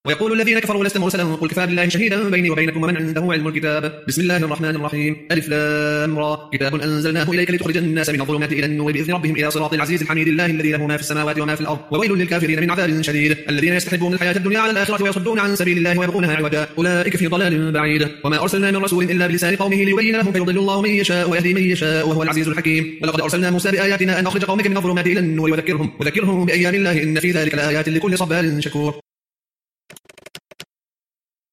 ويقول الذين كفروا لست مرسلا قل كفى بالله شهيدا بيني وبينكم ومن عنده علم الكتاب. بسم الله الرحمن الرحيم. ألف لام را. كتاب أنزلناه إليك لتخرج الناس من الظلمات إلى النور بإذن ربهم إلى صراط العزيز الحميد الله الذي له ما في السماوات وما في الأرض وويل للكافرين من عذاب شديد الذين يستحبون الحياة الدنيا على الآخرة ويصدون عن سبيل الله ويبغونها عوجا أولئك في ضلال بعيد. وما أرسلنا من رسول إلا بلسان قومه ليبين لهم فيضل الله من يشاء ويهدي من يشاء وهو العزيز الحكيم. ولقد أرسلنا موسى بآياتنا أن أخرج قومك من الظلمات إلى النور وذكرهم بأيام الله إن في ذلك لآيات لكل صبار شكور.